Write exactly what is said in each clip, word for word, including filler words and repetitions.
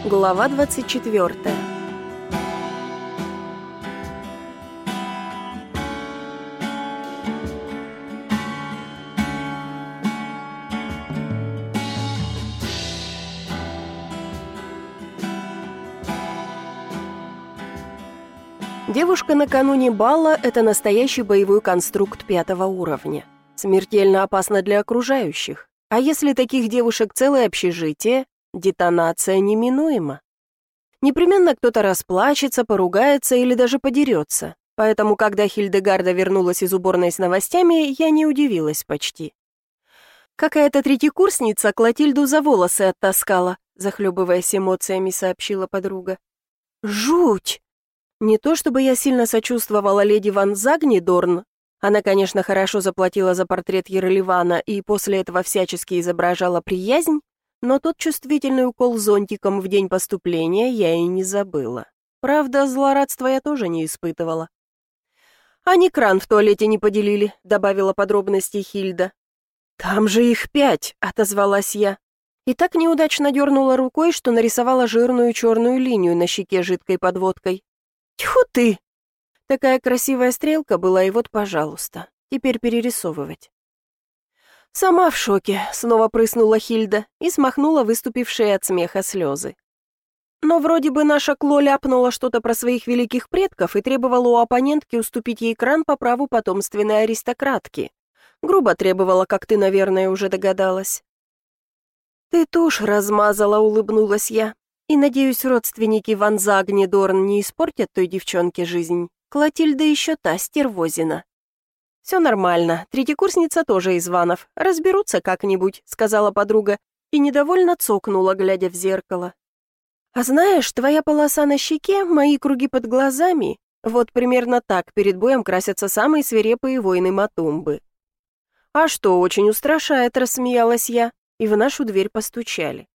Глава двадцать четвёртая. Девушка накануне бала – это настоящий боевой конструкт пятого уровня. Смертельно опасно для окружающих. А если таких девушек целое общежитие, детонация неминуема. Непременно кто-то расплачется, поругается или даже подерется. Поэтому, когда Хильдегарда вернулась из уборной с новостями, я не удивилась почти. «Какая-то третьекурсница Клотильду за волосы оттаскала», захлебываясь эмоциями, сообщила подруга. «Жуть!» Не то чтобы я сильно сочувствовала леди Ван Загнидорн. Она, конечно, хорошо заплатила за портрет Ерливана и после этого всячески изображала приязнь, но тот чувствительный укол зонтиком в день поступления я и не забыла. Правда, злорадства я тоже не испытывала. «Они кран в туалете не поделили», — добавила подробности Хильда. «Там же их пять», — отозвалась я. И так неудачно дернула рукой, что нарисовала жирную черную линию на щеке жидкой подводкой. «Тьфу ты!» Такая красивая стрелка была, и вот, пожалуйста, теперь перерисовывать. «Сама в шоке», — снова прыснула Хильда и смахнула выступившие от смеха слезы. Но вроде бы наша Кло ляпнула что-то про своих великих предков и требовала у оппонентки уступить ей кран по праву потомственной аристократки. Грубо требовала, как ты, наверное, уже догадалась. «Ты тушь размазала», — улыбнулась я. «И, надеюсь, родственники Ван Загнидорн не испортят той девчонке жизнь. Клотильда еще та стервозина». «Все нормально, третьекурсница тоже из Ванов. Разберутся как-нибудь», — сказала подруга и недовольно цокнула, глядя в зеркало. «А знаешь, твоя полоса на щеке, мои круги под глазами, вот примерно так перед боем красятся самые свирепые воины Матумбы». «А что, очень устрашает», — рассмеялась я, и в нашу дверь постучали.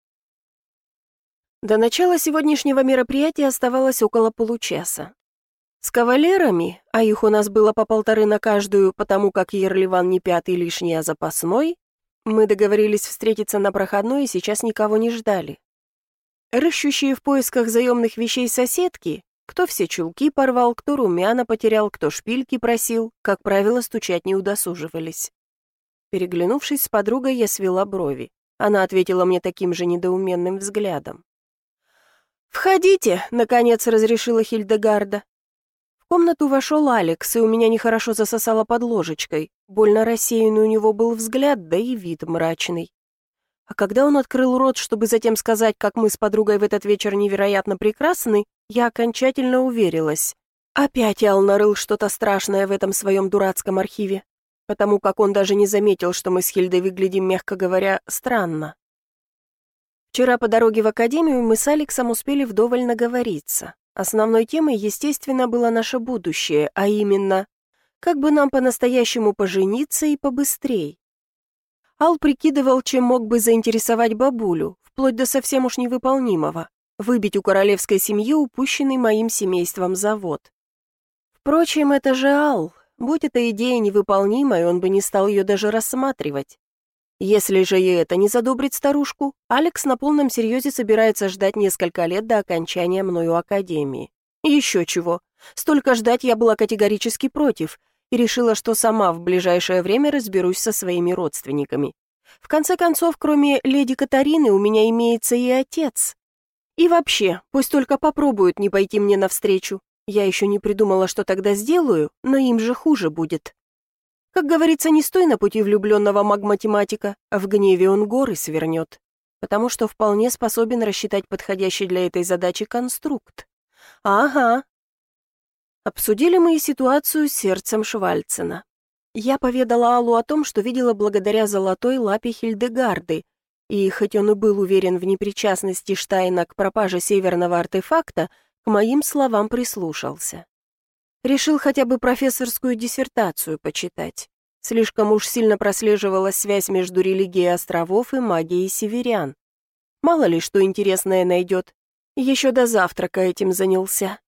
До начала сегодняшнего мероприятия оставалось около получаса. С кавалерами, а их у нас было по полторы на каждую, потому как Ерливан не пятый лишний, а запасной, мы договорились встретиться на проходной и сейчас никого не ждали. Рыщущие в поисках заемных вещей соседки, кто все чулки порвал, кто румяна потерял, кто шпильки просил, как правило, стучать не удосуживались. Переглянувшись с подругой, я свела брови. Она ответила мне таким же недоуменным взглядом. «Входите», — наконец разрешила Хильдегарда. В комнату вошел Алекс, и у меня нехорошо засосало под ложечкой. Больно рассеянный у него был взгляд, да и вид мрачный. А когда он открыл рот, чтобы затем сказать, как мы с подругой в этот вечер невероятно прекрасны, я окончательно уверилась. Опять Ал нарыл что-то страшное в этом своем дурацком архиве, потому как он даже не заметил, что мы с Хильдой выглядим, мягко говоря, странно. Вчера по дороге в академию мы с Алексом успели вдоволь наговориться. Основной темой, естественно, было наше будущее, а именно, как бы нам по-настоящему пожениться и побыстрей. Ал прикидывал, чем мог бы заинтересовать бабулю, вплоть до совсем уж невыполнимого, выбить у королевской семьи упущенный моим семейством завод. Впрочем, это же Ал. Будь эта идея невыполнимой, он бы не стал ее даже рассматривать. Если же и это не задобрит старушку, Алекс на полном серьезе собирается ждать несколько лет до окончания мною академии. Еще чего. Столько ждать я была категорически против и решила, что сама в ближайшее время разберусь со своими родственниками. В конце концов, кроме леди Катарины, у меня имеется и отец. И вообще, пусть только попробуют не пойти мне навстречу. Я еще не придумала, что тогда сделаю, но им же хуже будет. Как говорится, не стой на пути влюбленного маг-математика, а в гневе он горы свернет, потому что вполне способен рассчитать подходящий для этой задачи конструкт. Ага. Обсудили мы и ситуацию с сердцем Швальцена. Я поведала Аллу о том, что видела благодаря золотой лапе Хильдегарды, и хоть он и был уверен в непричастности Штайна к пропаже северного артефакта, к моим словам прислушался. Решил хотя бы профессорскую диссертацию почитать. Слишком уж сильно прослеживалась связь между религией островов и магией северян. Мало ли что интересное найдет. Еще до завтрака этим занялся.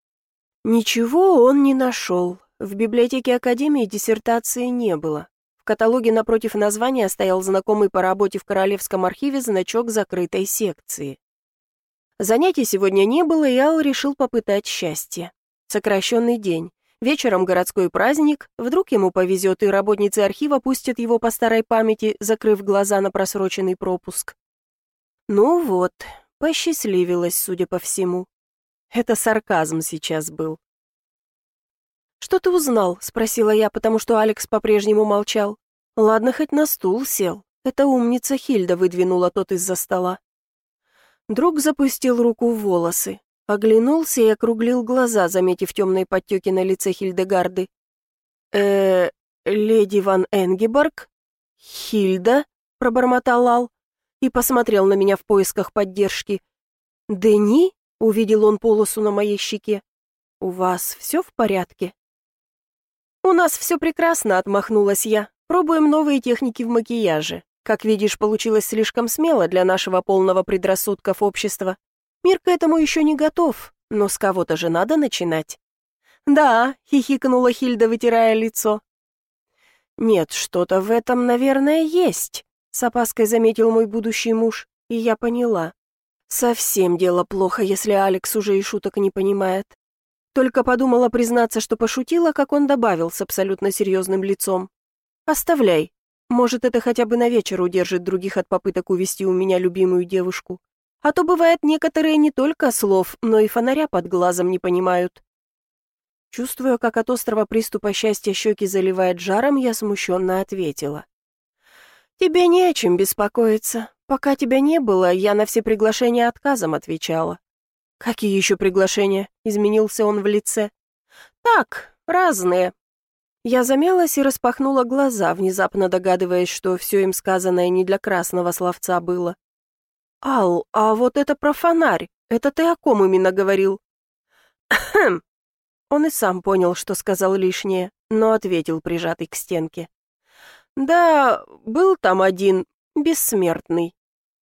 Ничего он не нашел. В библиотеке Академии диссертации не было. В каталоге напротив названия стоял знакомый по работе в Королевском архиве значок закрытой секции. Занятий сегодня не было, и Ал решил попытать счастье. Сокращенный день. Вечером городской праздник, вдруг ему повезет, и работницы архива пустят его по старой памяти, закрыв глаза на просроченный пропуск. Ну вот, посчастливилось, судя по всему. Это сарказм сейчас был. «Что ты узнал?» — спросила я, потому что Алекс по-прежнему молчал. Ладно, хоть на стул сел. Эта умница Хильда выдвинула тот из-за стола. Друг запустил руку в волосы. Оглянулся и округлил глаза, заметив темные подтеки на лице Хильдегарды. э леди Ван Энгеборг? Хильда?» — пробормотал Ал и посмотрел на меня в поисках поддержки. «Дени?» — увидел он полосу на моей щеке. «У вас все в порядке?» «У нас все прекрасно», — отмахнулась я. «Пробуем новые техники в макияже. Как видишь, получилось слишком смело для нашего полного предрассудков общества. Мир к этому еще не готов, но с кого-то же надо начинать». «Да», — хихикнула Хильда, вытирая лицо. «Нет, что-то в этом, наверное, есть», — с опаской заметил мой будущий муж, и я поняла. Совсем дело плохо, если Алекс уже и шуток не понимает. Только подумала признаться, что пошутила, как он добавил с абсолютно серьезным лицом. «Оставляй. Может, это хотя бы на вечер удержит других от попыток увести у меня любимую девушку. А то, бывает, некоторые не только слов, но и фонаря под глазом не понимают». Чувствуя, как от острого приступа счастья щеки заливает жаром, я смущенно ответила. «Тебе не о чем беспокоиться. Пока тебя не было, я на все приглашения отказом отвечала». «Какие еще приглашения?» — изменился он в лице. «Так, разные». Я замялась и распахнула глаза, внезапно догадываясь, что все им сказанное не для красного словца было. «Ал, а вот это про фонарь. Это ты о ком именно говорил?» «Хм». Он и сам понял, что сказал лишнее, но ответил, прижатый к стенке. «Да, был там один, бессмертный».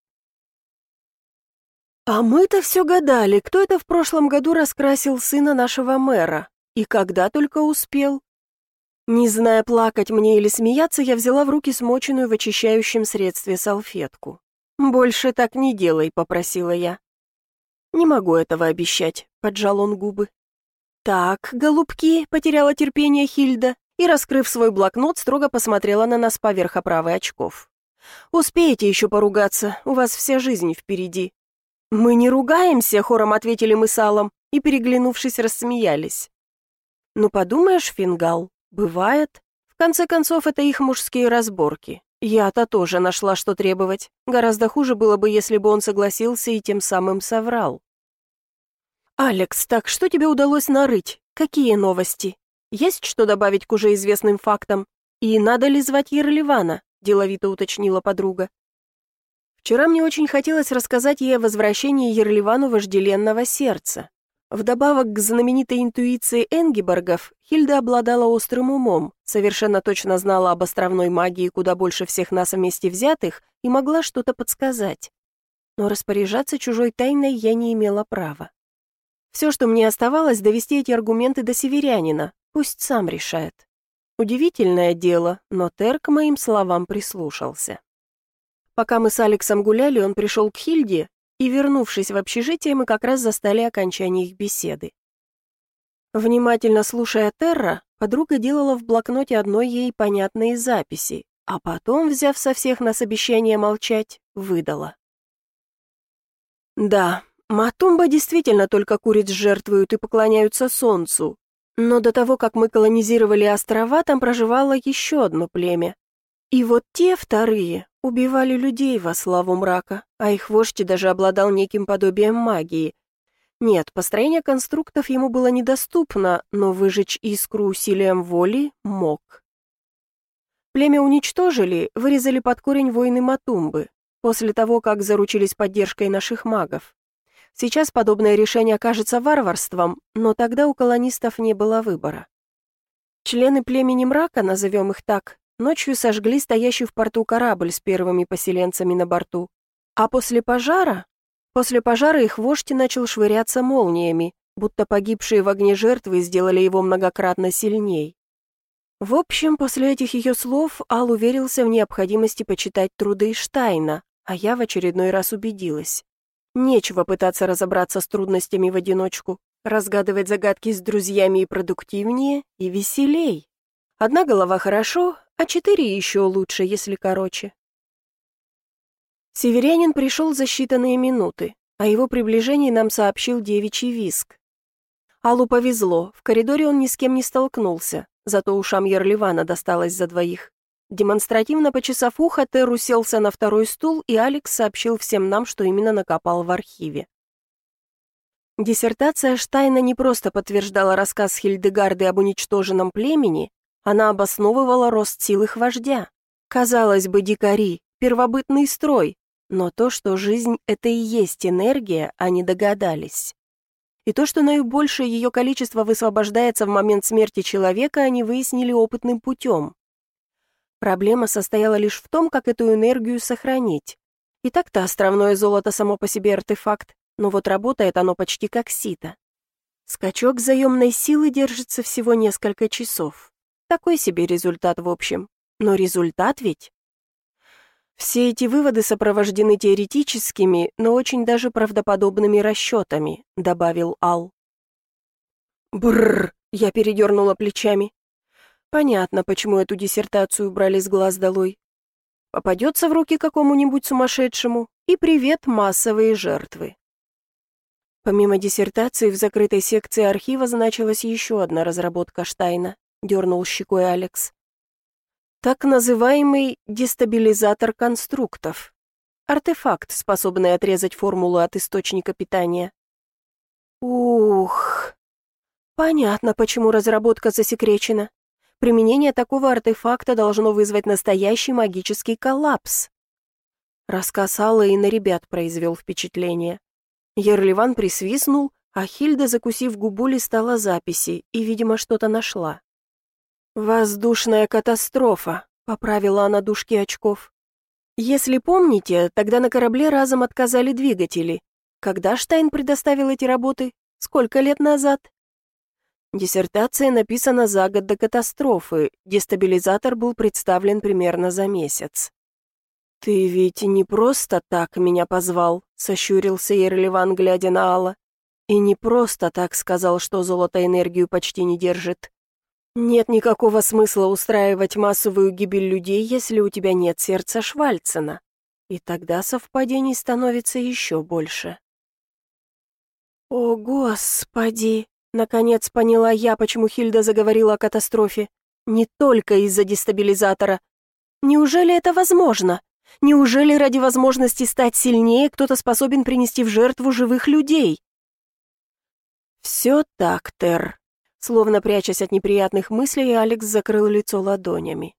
А мы-то все гадали, кто это в прошлом году раскрасил сына нашего мэра, и когда только успел. Не зная, плакать мне или смеяться, я взяла в руки смоченную в очищающем средстве салфетку. «Больше так не делай», — попросила я. «Не могу этого обещать», — поджал он губы. «Так, голубки», — потеряла терпение Хильда и, раскрыв свой блокнот, строго посмотрела на нас поверх оправы очков. «Успеете еще поругаться, у вас вся жизнь впереди». «Мы не ругаемся», — хором ответили мы с Аллом и, переглянувшись, рассмеялись. «Ну, подумаешь, Фингал, бывает. В конце концов, это их мужские разборки. Я-то тоже нашла, что требовать. Гораздо хуже было бы, если бы он согласился и тем самым соврал». «Алекс, так что тебе удалось нарыть? Какие новости? Есть что добавить к уже известным фактам? И надо ли звать Ерливана?» — деловито уточнила подруга. Вчера мне очень хотелось рассказать ей о возвращении Ерливану вожделенного сердца. Вдобавок к знаменитой интуиции Энгеборгов, Хильда обладала острым умом, совершенно точно знала об островной магии куда больше всех нас вместе взятых и могла что-то подсказать. Но распоряжаться чужой тайной я не имела права. Все, что мне оставалось, довести эти аргументы до северянина, пусть сам решает. Удивительное дело, но Тер к моим словам прислушался. Пока мы с Алексом гуляли, он пришел к Хильде, и, вернувшись в общежитие, мы как раз застали окончание их беседы. Внимательно слушая Терра, подруга делала в блокноте одной ей понятные записи, а потом, взяв со всех нас обещание молчать, выдала. «Да, Матумба действительно только куриц жертвуют и поклоняются солнцу, но до того, как мы колонизировали острова, там проживало еще одно племя. И вот те, вторые, убивали людей во славу мрака, а их вождь даже обладал неким подобием магии. Нет, построение конструктов ему было недоступно, но выжечь искру усилием воли мог. Племя уничтожили, вырезали под корень воины Матумбы, после того, как заручились поддержкой наших магов. Сейчас подобное решение кажется варварством, но тогда у колонистов не было выбора. Члены племени мрака, назовем их так, ночью сожгли стоящий в порту корабль с первыми поселенцами на борту. А после пожара? После пожара их вождь начал швыряться молниями, будто погибшие в огне жертвы сделали его многократно сильней. В общем, после этих ее слов Ал уверился в необходимости почитать труды Штайна, а я в очередной раз убедилась. Нечего пытаться разобраться с трудностями в одиночку. Разгадывать загадки с друзьями и продуктивнее, и веселей. Одна голова хорошо, а четыре еще лучше, если короче. Северянин пришел за считанные минуты. О его приближении нам сообщил девичий визг. Аллу повезло, в коридоре он ни с кем не столкнулся, зато ушам Ерливана досталось за двоих. Демонстративно почесав ухо, Тер уселся на второй стул, и Алекс сообщил всем нам, что именно накопал в архиве. Диссертация Штайна не просто подтверждала рассказ Хильдегарды об уничтоженном племени, она обосновывала рост сил их вождя. Казалось бы, дикари, первобытный строй, но то, что жизнь — это и есть энергия, они догадались. И то, что наибольшее ее количество высвобождается в момент смерти человека, они выяснили опытным путем. Проблема состояла лишь в том, как эту энергию сохранить. И так-то островное золото само по себе артефакт, но вот работает оно почти как сито. Скачок заемной силы держится всего несколько часов. Такой себе результат в общем. Но результат ведь? Все эти выводы сопровождены теоретическими, но очень даже правдоподобными расчетами, добавил Ал. Бррр, я передернула плечами. Понятно, почему эту диссертацию брали с глаз долой. Попадется в руки какому-нибудь сумасшедшему, и привет, массовые жертвы. Помимо диссертации, в закрытой секции архива значилась еще одна разработка Штайна, дернул щекой Алекс. Так называемый дестабилизатор конструктов. Артефакт, способный отрезать формулу от источника питания. Ух, понятно, почему разработка засекречена. Применение такого артефакта должно вызвать настоящий магический коллапс. Рассказ Аллы и на ребят произвел впечатление. Ерливан присвистнул, а Хильда, закусив губу, листала записи и, видимо, что-то нашла. «Воздушная катастрофа», — поправила она дужки очков. «Если помните, тогда на корабле разом отказали двигатели. Когда Штайн предоставил эти работы? Сколько лет назад?» Диссертация написана за год до катастрофы, дестабилизатор был представлен примерно за месяц. «Ты ведь не просто так меня позвал», — сощурился Ерливан, глядя на Алла. «И не просто так сказал, что золото энергию почти не держит. Нет никакого смысла устраивать массовую гибель людей, если у тебя нет сердца Швальцена. И тогда совпадений становится еще больше». «О, Господи!» Наконец поняла я, почему Хильда заговорила о катастрофе. Не только из-за дестабилизатора. Неужели это возможно? Неужели ради возможности стать сильнее кто-то способен принести в жертву живых людей? «Все так, Тер». Словно прячась от неприятных мыслей, Алекс закрыл лицо ладонями.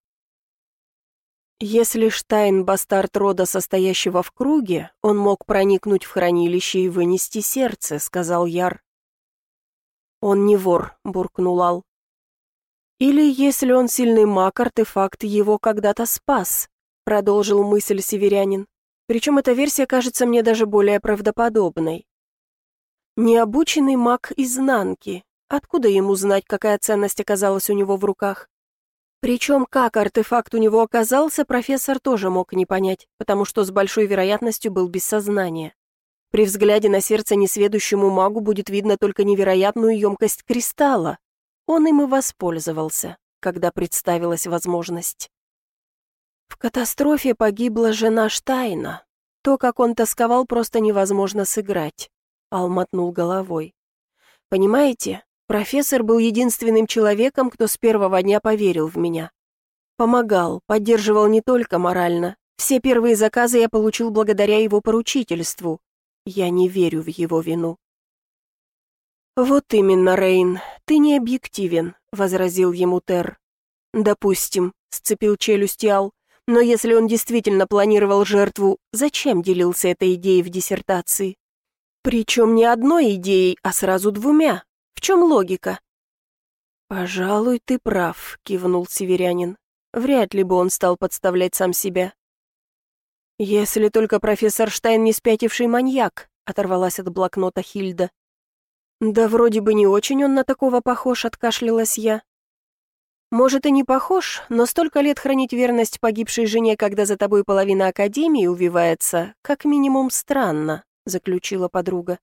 Если Штайн — бастард рода, состоящего в круге, он мог проникнуть в хранилище и вынести сердце, сказал Яр. «Он не вор», — буркнул Ал. «Или, если он сильный маг, артефакт его когда-то спас», — продолжил мысль северянин. Причем эта версия кажется мне даже более правдоподобной. Необученный маг изнанки. Откуда ему знать, какая ценность оказалась у него в руках? Причем, как артефакт у него оказался, профессор тоже мог не понять, потому что с большой вероятностью был без сознания. При взгляде на сердце несведущему магу будет видно только невероятную емкость кристалла. Он им и воспользовался, когда представилась возможность. В катастрофе погибла жена Штайна. То, как он тосковал, просто невозможно сыграть. Ал мотнул головой. Понимаете, профессор был единственным человеком, кто с первого дня поверил в меня. Помогал, поддерживал не только морально. Все первые заказы я получил благодаря его поручительству. Я не верю в его вину. «Вот именно, Рейн, ты не объективен», — возразил ему Тер. «Допустим», — сцепил челюсти Ал, «но если он действительно планировал жертву, зачем делился этой идеей в диссертации? Причем не одной идеей, а сразу двумя. В чем логика?» «Пожалуй, ты прав», — кивнул северянин. «Вряд ли бы он стал подставлять сам себя». «Если только профессор Штайн не спятивший маньяк», — оторвалась от блокнота Хильда. «Да вроде бы не очень он на такого похож», — откашлялась я. «Может, и не похож, но столько лет хранить верность погибшей жене, когда за тобой половина академии увивается, как минимум странно», — заключила подруга.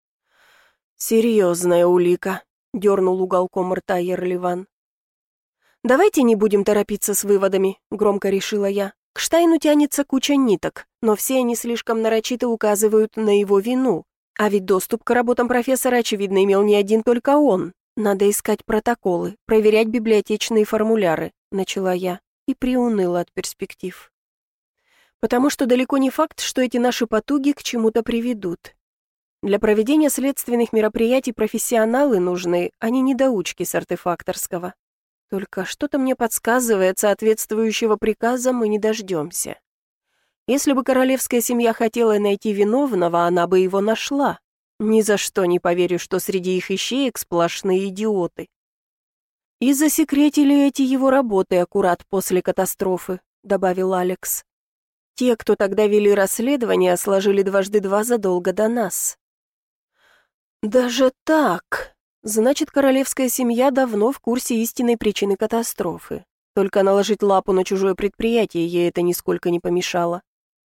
«Серьезная улика», — дернул уголком рта Ерливан. «Давайте не будем торопиться с выводами», — громко решила я. «К Штайну тянется куча ниток, но все они слишком нарочито указывают на его вину. А ведь доступ к работам профессора, очевидно, имел не один только он. Надо искать протоколы, проверять библиотечные формуляры», — начала я и приуныла от перспектив. «Потому что далеко не факт, что эти наши потуги к чему-то приведут. Для проведения следственных мероприятий профессионалы нужны, а не недоучки с артефакторского. Только что-то мне подсказывает, соответствующего приказа мы не дождемся. Если бы королевская семья хотела найти виновного, она бы его нашла. Ни за что не поверю, что среди их ищеек сплошные идиоты. И засекретили эти его работы аккурат после катастрофы», — добавил Алекс. «Те, кто тогда вели расследование, сложили дважды два задолго до нас». «Даже так? Значит, королевская семья давно в курсе истинной причины катастрофы. Только наложить лапу на чужое предприятие ей это нисколько не помешало».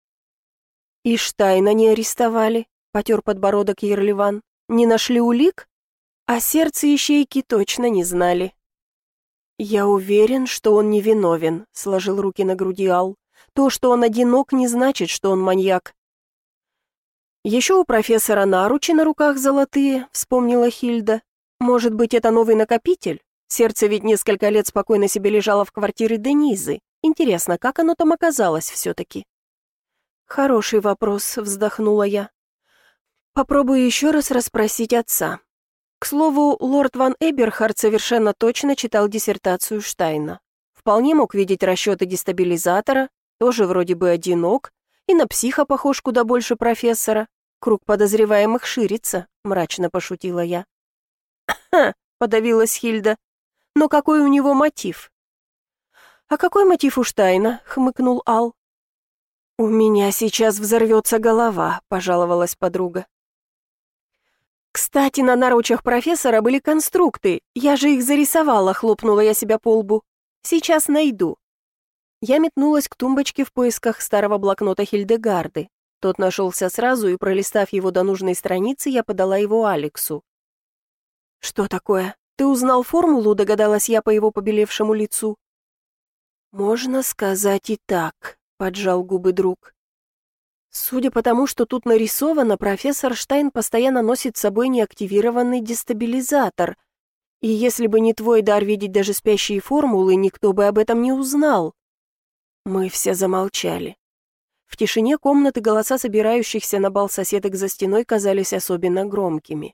«И Штайна не арестовали?» — потер подбородок Ерливан. «Не нашли улик? А сердце ищейки точно не знали». «Я уверен, что он невиновен», — сложил руки на груди Ал. «То, что он одинок, не значит, что он маньяк». «Еще у профессора наручи на руках золотые», — вспомнила Хильда. «Может быть, это новый накопитель? Сердце ведь несколько лет спокойно себе лежало в квартире Денизы. Интересно, как оно там оказалось все-таки?» «Хороший вопрос», — вздохнула я. «Попробую еще раз расспросить отца». К слову, лорд Ван Эберхард совершенно точно читал диссертацию Штайна. Вполне мог видеть расчеты дестабилизатора, тоже вроде бы одинок, и на психа похож куда больше профессора. Круг подозреваемых ширится, мрачно пошутила я. «Ха!» — подавилась Хильда. «Но какой у него мотив?» «А какой мотив у Штайна?» — хмыкнул Ал. «У меня сейчас взорвется голова», — пожаловалась подруга. «Кстати, на наручах профессора были конструкты. Я же их зарисовала», — хлопнула я себя по лбу. «Сейчас найду». Я метнулась к тумбочке в поисках старого блокнота Хильдегарды. Тот нашелся сразу, и, пролистав его до нужной страницы, я подала его Алексу. «Что такое? Ты узнал формулу?» — догадалась я по его побелевшему лицу. «Можно сказать и так», — поджал губы друг. «Судя по тому, что тут нарисовано, профессор Штайн постоянно носит с собой неактивированный дестабилизатор. И если бы не твой дар видеть даже спящие формулы, никто бы об этом не узнал». Мы все замолчали. В тишине комнаты голоса собирающихся на бал соседок за стеной казались особенно громкими.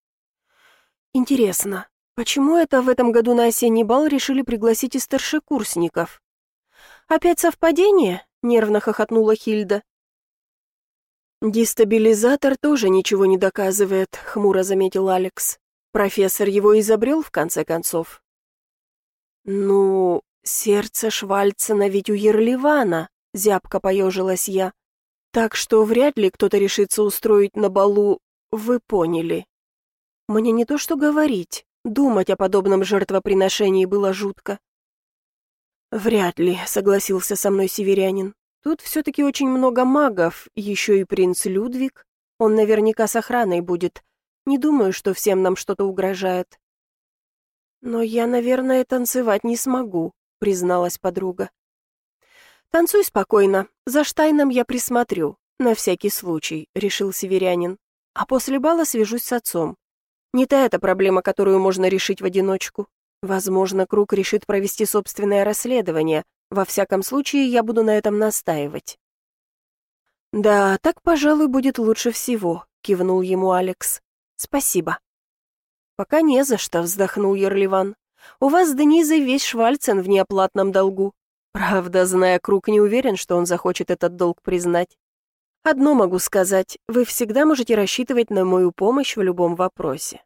«Интересно, почему это в этом году на осенний бал решили пригласить и старшекурсников?» «Опять совпадение?» — нервно хохотнула Хильда. «Дестабилизатор тоже ничего не доказывает», — хмуро заметил Алекс. «Профессор его изобрел, в конце концов». «Ну, сердце Швальцена ведь у Ерливана», — зябко поежилась я. «Так что вряд ли кто-то решится устроить на балу, вы поняли». Мне не то что говорить, думать о подобном жертвоприношении было жутко. «Вряд ли», — согласился со мной северянин. «Тут все-таки очень много магов, еще и принц Людвиг. Он наверняка с охраной будет. Не думаю, что всем нам что-то угрожает». «Но я, наверное, танцевать не смогу», — призналась подруга. «Танцуй спокойно, за Штайном я присмотрю, на всякий случай», — решил северянин. «А после бала свяжусь с отцом. Не та эта проблема, которую можно решить в одиночку. Возможно, Круг решит провести собственное расследование. Во всяком случае, я буду на этом настаивать». «Да, так, пожалуй, будет лучше всего», — кивнул ему Алекс. «Спасибо». «Пока не за что», — вздохнул Ерливан. «У вас с Денизой весь Швальцен в неоплатном долгу. Правда, зная Круг, не уверен, что он захочет этот долг признать. Одно могу сказать, вы всегда можете рассчитывать на мою помощь в любом вопросе».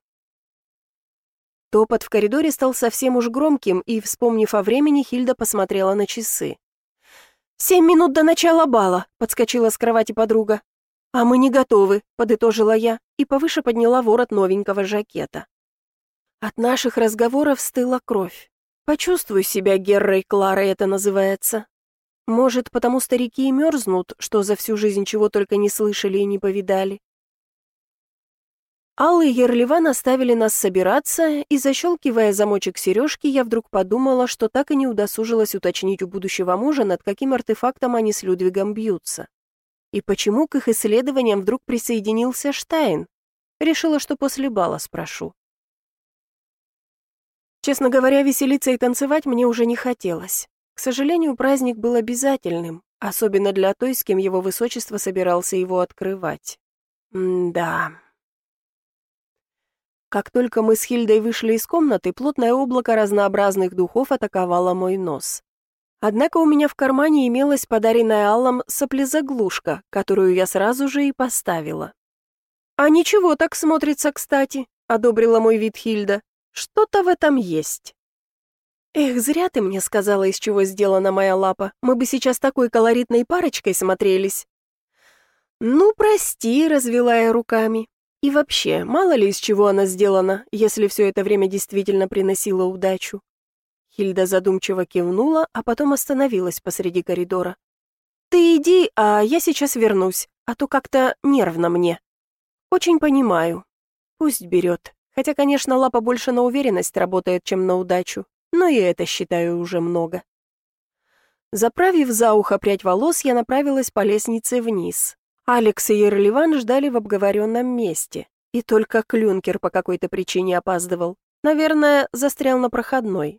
Топот в коридоре стал совсем уж громким, и, вспомнив о времени, Хильда посмотрела на часы. «Семь минут до начала бала», — подскочила с кровати подруга. «А мы не готовы», — подытожила я и повыше подняла ворот новенького жакета. От наших разговоров стыла кровь. Почувствуй себя Геррой Кларой, это называется. Может, потому старики и мерзнут, что за всю жизнь чего только не слышали и не повидали. Алла и Ерливан оставили нас собираться, и, защелкивая замочек сережки, я вдруг подумала, что так и не удосужилась уточнить у будущего мужа, над каким артефактом они с Людвигом бьются. И почему к их исследованиям вдруг присоединился Штайн? Решила, что после бала спрошу. Честно говоря, веселиться и танцевать мне уже не хотелось. К сожалению, праздник был обязательным, особенно для той, с кем его высочество собирался его открывать. М-да. Как только мы с Хильдой вышли из комнаты, плотное облако разнообразных духов атаковало мой нос. Однако у меня в кармане имелась подаренная Аллом соплезаглушка, которую я сразу же и поставила. «А ничего так смотрится, кстати», — одобрила мой вид Хильда. «Что-то в этом есть». «Эх, зря ты мне сказала, из чего сделана моя лапа. Мы бы сейчас такой колоритной парочкой смотрелись». «Ну, прости», — развела я руками. «И вообще, мало ли из чего она сделана, если все это время действительно приносила удачу». Хильда задумчиво кивнула, а потом остановилась посреди коридора. «Ты иди, а я сейчас вернусь, а то как-то нервно мне». «Очень понимаю. Пусть берет. Хотя, конечно, лапа больше на уверенность работает, чем на удачу, но и это, считаю, уже много». Заправив за ухо прядь волос, я направилась по лестнице вниз. Алекс и Ерливан ждали в обговоренном месте, и только Клюнкер по какой-то причине опаздывал. Наверное, застрял на проходной.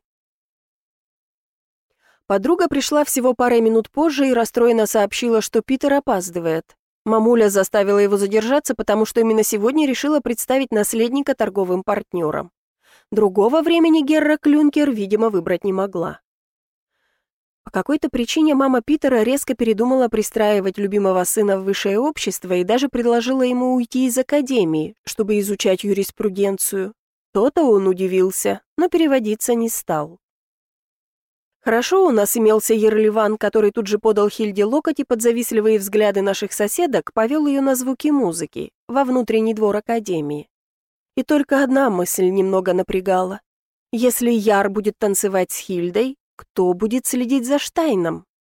Подруга пришла всего парой минут позже и расстроенно сообщила, что Питер опаздывает. Мамуля заставила его задержаться, потому что именно сегодня решила представить наследника торговым партнерам. Другого времени Герра Клюнкер, видимо, выбрать не могла. По какой-то причине мама Питера резко передумала пристраивать любимого сына в высшее общество и даже предложила ему уйти из академии, чтобы изучать юриспруденцию. То-то он удивился, но переводиться не стал. Хорошо у нас имелся Ерливан, который тут же подал Хильде локоть и под завистливые взгляды наших соседок повел ее на звуки музыки, во внутренний двор академии. И только одна мысль немного напрягала. Если Яр будет танцевать с Хильдой, кто будет следить за Штайном?